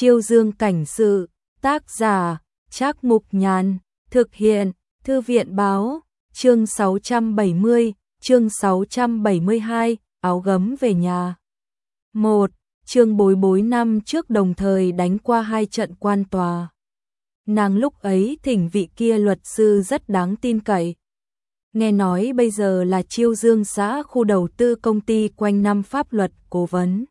Chiêu Dương cảnh sự, tác giả, Trác Mục Nhàn, thực hiện, Thư viện báo, chương 670, chương 672, áo gấm về nhà. 1. Trương Bối Bối năm trước đồng thời đánh qua 2 trận quan tòa. Nàng lúc ấy thỉnh vị kia luật sư rất đáng tin cậy. Nghe nói bây giờ là Chiêu Dương xã khu đầu tư công ty quanh năm pháp luật cố vấn.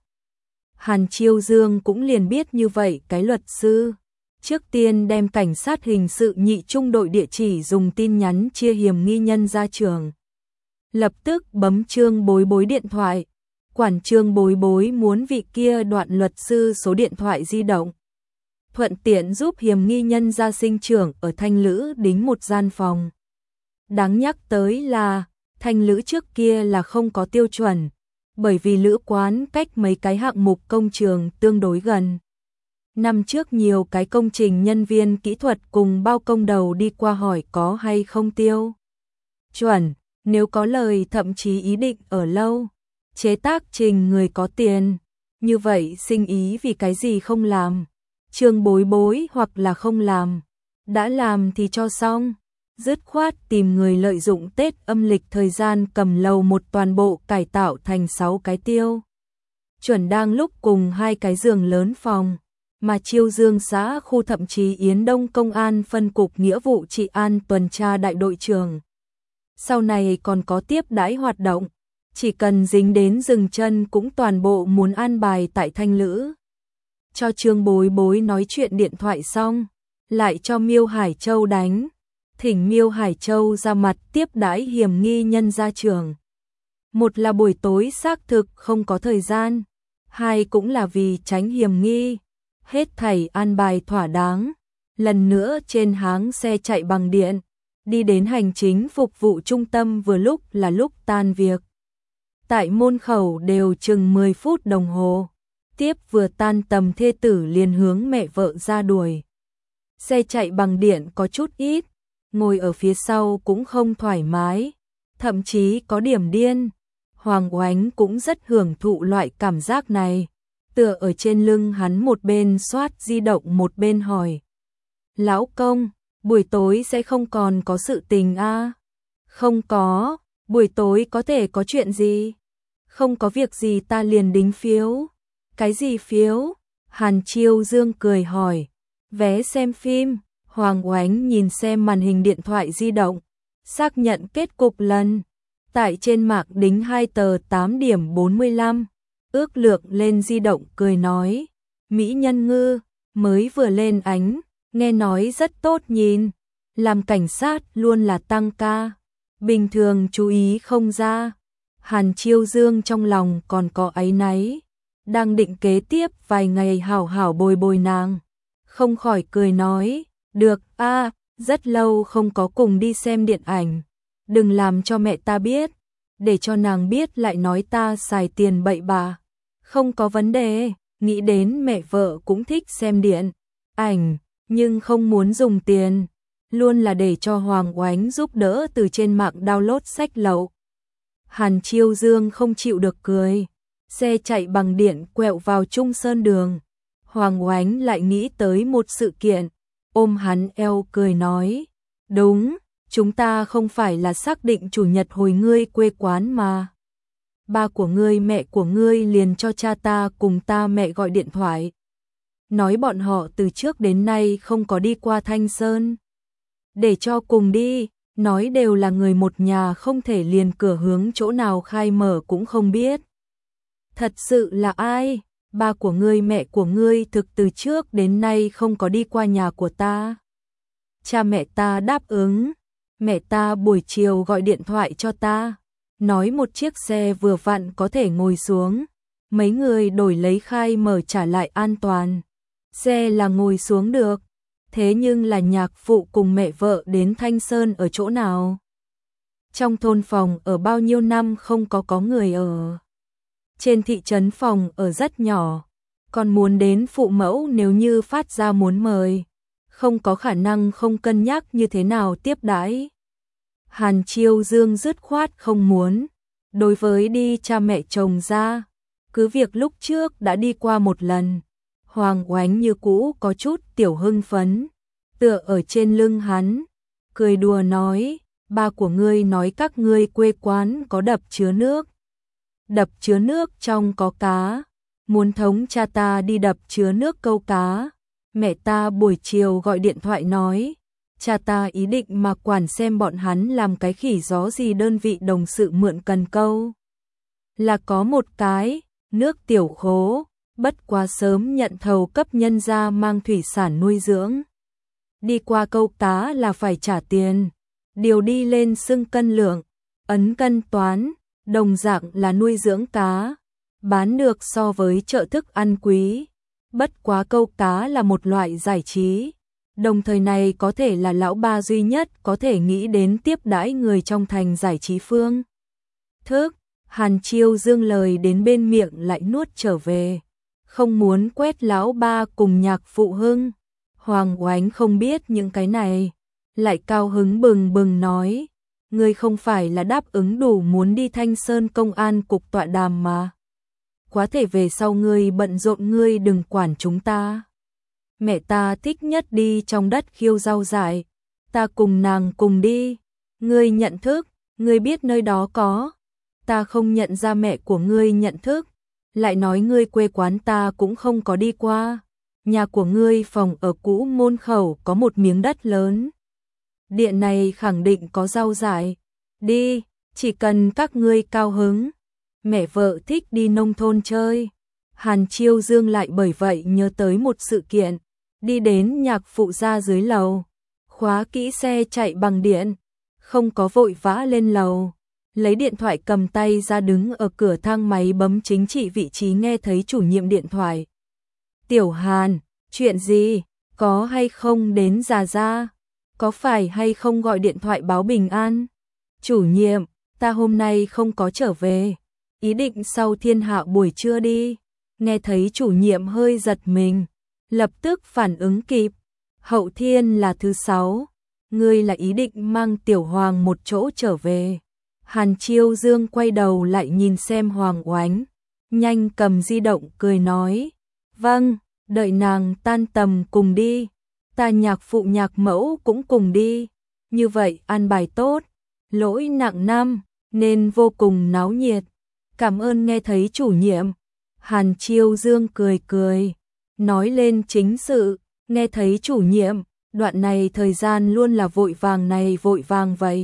Hàn Chiêu Dương cũng liền biết như vậy cái luật sư. Trước tiên đem cảnh sát hình sự nhị trung đội địa chỉ dùng tin nhắn chia hiểm nghi nhân ra trường. Lập tức bấm Trương Bối Bối điện thoại. Quản Trương Bối Bối muốn vị kia đoạn luật sư số điện thoại di động. Thuận tiện giúp hiểm nghi nhân ra sinh trưởng ở Thanh Lữ đính một gian phòng. Đáng nhắc tới là, Thanh Lữ trước kia là không có tiêu chuẩn, bởi vì lữ quán cách mấy cái hạng mục công trường tương đối gần. Năm trước nhiều cái công trình nhân viên kỹ thuật cùng bao công đầu đi qua hỏi có hay không tiêu chuẩn, nếu có lời thậm chí ý định ở lâu, chế tác trình người có tiền, như vậy sinh ý vì cái gì không làm. Trương Bối Bối hoặc là không làm, đã làm thì cho xong, dứt khoát tìm người lợi dụng Tết âm lịch thời gian cầm lầu một toàn bộ cải tạo thành 6 cái tiêu chuẩn đang lúc cùng 2 cái giường lớn phòng, mà Chiêu Dương xã khu thậm chí Yến Đông công an phân cục nghĩa vụ trị an tuần tra đại đội trưởng. Sau này còn có tiếp đãi hoạt động, chỉ cần dính đến dừng chân cũng toàn bộ muốn an bài tại Thanh Lữ. Cho Trương Bối Bối nói chuyện điện thoại xong, lại cho Miêu Hải Châu đánh, thỉnh Miêu Hải Châu ra mặt tiếp đãi hiểm nghi nhân ra trường. Một là buổi tối xác thực không có thời gian, hai cũng là vì tránh hiểm nghi, hết thảy an bài thỏa đáng. Lần nữa trên háng xe chạy bằng điện, đi đến hành chính phục vụ trung tâm vừa lúc là lúc tan việc. Tại môn khẩu đều chừng 10 phút đồng hồ. Tiếp vừa tan tầm thê tử liền hướng mẹ vợ ra đuổi. Xe chạy bằng điện có chút ít, ngồi ở phía sau cũng không thoải mái, thậm chí có điểm điên. Hoàng Oánh cũng rất hưởng thụ loại cảm giác này, tựa ở trên lưng hắn một bên soát di động một bên hỏi. Lão công, buổi tối sẽ không còn có sự tình à? Không có, buổi tối có thể có chuyện gì? Không có việc gì ta liền đính phiếu. Cái gì phiếu? Hàn Chiêu Dương cười hỏi. Vé xem phim. Hoàng Oánh nhìn xem màn hình điện thoại di động, xác nhận kết cục lần. Tại trên mạng đính 2 tờ 8 điểm 45, ước lượng lên di động cười nói. Mỹ Nhân Ngư, mới vừa lên ánh, nghe nói rất tốt nhìn. Làm cảnh sát luôn là tăng ca, bình thường chú ý không ra. Hàn Chiêu Dương trong lòng còn có áy náy, đang định kế tiếp vài ngày hảo hảo bồi bồi nàng, không khỏi cười nói, được a, rất lâu không có cùng đi xem điện ảnh, đừng làm cho mẹ ta biết, để cho nàng biết lại nói ta xài tiền bậy bạ. Không có vấn đề, nghĩ đến mẹ vợ cũng thích xem điện ảnh, nhưng không muốn dùng tiền, luôn là để cho Hoàng Oánh giúp đỡ từ trên mạng download sách lậu. Hàn Chiêu Dương không chịu được cười. Xe chạy bằng điện quẹo vào Trung Sơn đường. Hoàng Oánh lại nghĩ tới một sự kiện, ôm hắn eo cười nói. Đúng, chúng ta không phải là xác định chủ nhật hồi ngươi quê quán mà. Ba của ngươi mẹ của ngươi liền cho cha ta cùng ta mẹ gọi điện thoại. Nói bọn họ từ trước đến nay không có đi qua Thanh Sơn. Để cho cùng đi. Nói đều là người một nhà không thể liền cửa hướng chỗ nào khai mở cũng không biết. Thật sự là ai? Ba của ngươi mẹ của ngươi thực từ trước đến nay không có đi qua nhà của ta. Cha mẹ ta đáp ứng. Mẹ ta buổi chiều gọi điện thoại cho ta. Nói một chiếc xe vừa vặn có thể ngồi xuống. Mấy người đổi lấy khai mở trả lại an toàn. Xe là ngồi xuống được. Thế nhưng là nhạc phụ cùng mẹ vợ đến Thanh Sơn ở chỗ nào? Trong thôn phòng ở bao nhiêu năm không có người ở. Trên thị trấn phòng ở rất nhỏ, còn muốn đến phụ mẫu nếu như phát ra muốn mời, không có khả năng không cân nhắc như thế nào tiếp đãi. Hàn Chiêu Dương dứt khoát không muốn, đối với đi cha mẹ chồng ra, cứ việc lúc trước đã đi qua một lần. Hoàng Oánh như cũ có chút tiểu hưng phấn, tựa ở trên lưng hắn, cười đùa nói, ba của ngươi nói các ngươi quê quán có đập chứa nước. Đập chứa nước trong có cá, muốn thống cha ta đi đập chứa nước câu cá. Mẹ ta buổi chiều gọi điện thoại nói, cha ta ý định mà quản xem bọn hắn làm cái khỉ gió gì đơn vị đồng sự mượn cần câu. Là có một cái, nước tiểu khố, bất quá sớm nhận thầu cấp nhân gia mang thủy sản nuôi dưỡng. Đi qua câu cá là phải trả tiền, điều đi lên xưng cân lượng, ấn cân toán, đồng dạng là nuôi dưỡng cá, bán được so với chợ thức ăn quý. Bất quá câu cá là một loại giải trí, đồng thời này có thể là lão ba duy nhất có thể nghĩ đến tiếp đãi người trong thành giải trí phương thức. Hàn Chiêu Dương lời đến bên miệng lại nuốt trở về, không muốn quét lão ba cùng Nhạc Phụ Hưng. Hoàng Oánh không biết những cái này, lại cao hứng bừng bừng nói, ngươi không phải là đáp ứng đủ muốn đi Thanh Sơn công an cục tọa đàm mà. Quá thể về sau ngươi bận rộn ngươi đừng quản chúng ta. Mẹ ta thích nhất đi trong đất khiêu rau dại, ta cùng nàng cùng đi. Ngươi nhận thức, ngươi biết nơi đó có. Ta không nhận ra mẹ của ngươi nhận thức, lại nói ngươi quê quán ta cũng không có đi qua. Nhà của ngươi phòng ở cũ môn khẩu có một miếng đất lớn. Điện này khẳng định có rau dại. Đi, chỉ cần các ngươi cao hứng. Mẹ vợ thích đi nông thôn chơi. Hàn Chiêu Dương lại bởi vậy nhớ tới một sự kiện. Đi đến Nhạc Phụ ra dưới lầu, khóa kỹ xe chạy bằng điện, không có vội vã lên lầu. Lấy điện thoại cầm tay ra đứng ở cửa thang máy bấm chính trị vị trí nghe thấy chủ nhiệm điện thoại. Tiểu Hàn, chuyện gì? Có hay không đến Già Gia? Có phải hay không gọi điện thoại báo bình an? Chủ nhiệm, ta hôm nay không có trở về. Ý định sau thiên hạ buổi trưa đi. Nghe thấy chủ nhiệm hơi giật mình, lập tức phản ứng kịp. Hậu thiên là thứ 6. Ngươi là ý định mang Tiểu Hoàng một chỗ trở về. Hàn Chiêu Dương quay đầu lại nhìn xem Hoàng Oánh, nhanh cầm di động cười nói, vâng, đợi nàng tan tầm cùng đi, ta Nhạc Phụ Nhạc Mẫu cũng cùng đi, như vậy an bài tốt, lỗi nặng năm, nên vô cùng náo nhiệt. Cảm ơn. Nghe thấy chủ nhiệm, Hàn Chiêu Dương cười cười, nói lên chính sự. Nghe thấy chủ nhiệm, đoạn này thời gian luôn là vội vàng này vội vàng vậy.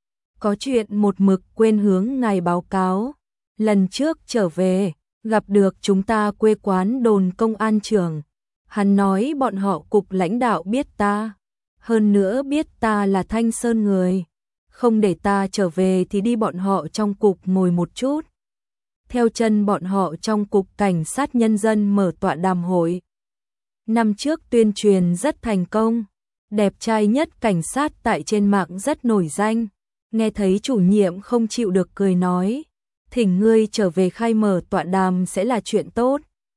Có chuyện một mực quên hướng ngài báo cáo. Lần trước trở về, gặp được chúng ta quê quán đồn công an trưởng. Hắn nói bọn họ cục lãnh đạo biết ta. Hơn nữa biết ta là Thanh Sơn người. Không để ta trở về thì đi bọn họ trong cục ngồi một chút. Theo chân bọn họ trong cục cảnh sát nhân dân mở tọa đàm hội. Năm trước tuyên truyền rất thành công. Đẹp trai nhất cảnh sát tại trên mạng rất nổi danh. Nghe thấy chủ nhiệm không chịu được cười nói, thỉnh ngươi trở về khai mở tọa đàm sẽ là chuyện tốt.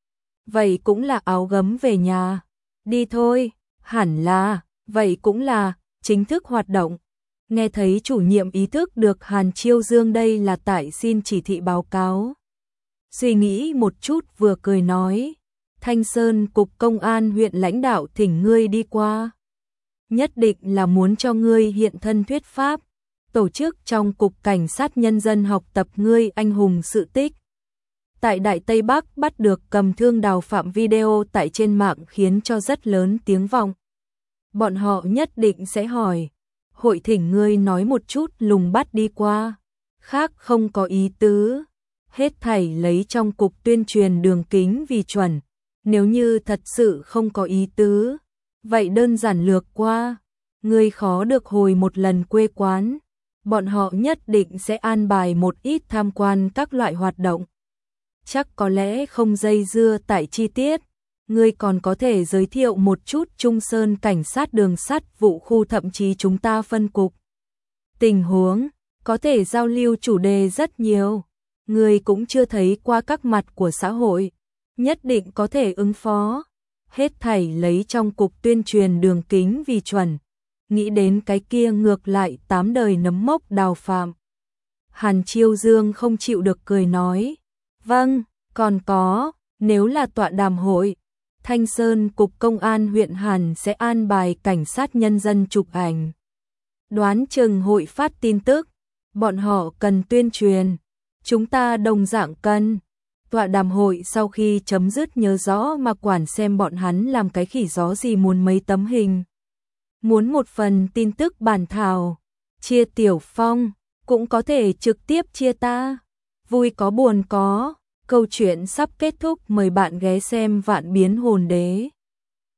Vậy cũng là áo gấm về nhà. Đi thôi, hẳn là, vậy cũng là, chính thức hoạt động. Nghe thấy chủ nhiệm ý thức được Hàn Chiêu Dương đây là tại xin chỉ thị báo cáo. Suy nghĩ một chút vừa cười nói, Thanh Sơn cục công an huyện lãnh đạo thỉnh ngươi đi qua. Nhất định là muốn cho ngươi hiện thân thuyết pháp. Tổ chức trong cục cảnh sát nhân dân học tập ngươi anh hùng sự tích. Tại Đại Tây Bắc bắt được cầm thương đào phạm video tại trên mạng khiến cho rất lớn tiếng vọng. Bọn họ nhất định sẽ hỏi, hội thỉnh ngươi nói một chút lùng bắt đi qua. Khác không có ý tứ. Hết thảy lấy trong cục tuyên truyền đường kính vì chuẩn. Nếu như thật sự không có ý tứ, vậy đơn giản lược qua. Ngươi khó được hồi một lần quê quán. Bọn họ nhất định sẽ an bài một ít tham quan các loại hoạt động. Chắc có lẽ không dây dưa tại chi tiết. Ngươi còn có thể giới thiệu một chút Trung Sơn cảnh sát đường sắt vụ khu thậm chí chúng ta phân cục. Tình huống, có thể giao lưu chủ đề rất nhiều. Ngươi cũng chưa thấy qua các mặt của xã hội. Nhất định có thể ứng phó. Hết thảy lấy trong cục tuyên truyền đường kính vì chuẩn. Nghĩ đến cái kia ngược lại 8 đời nấm mốc đào phạm. Hàn Chiêu Dương không chịu được cười nói, vâng, còn có, nếu là tọa đàm hội, Thanh Sơn Cục Công an huyện hẳn sẽ an bài cảnh sát nhân dân chụp ảnh. Đoán chừng hội phát tin tức, bọn họ cần tuyên truyền, chúng ta đồng dạng cần. Tọa đàm hội sau khi chấm dứt nhớ rõ mà quản xem bọn hắn làm cái khỉ gió gì muốn mấy tấm hình. Muốn một phần tin tức bản thảo, chia Tiểu Phong, cũng có thể trực tiếp chia ta. Vui có buồn có, câu chuyện sắp kết thúc, mời bạn ghé xem Vạn Biến Hồn Đế.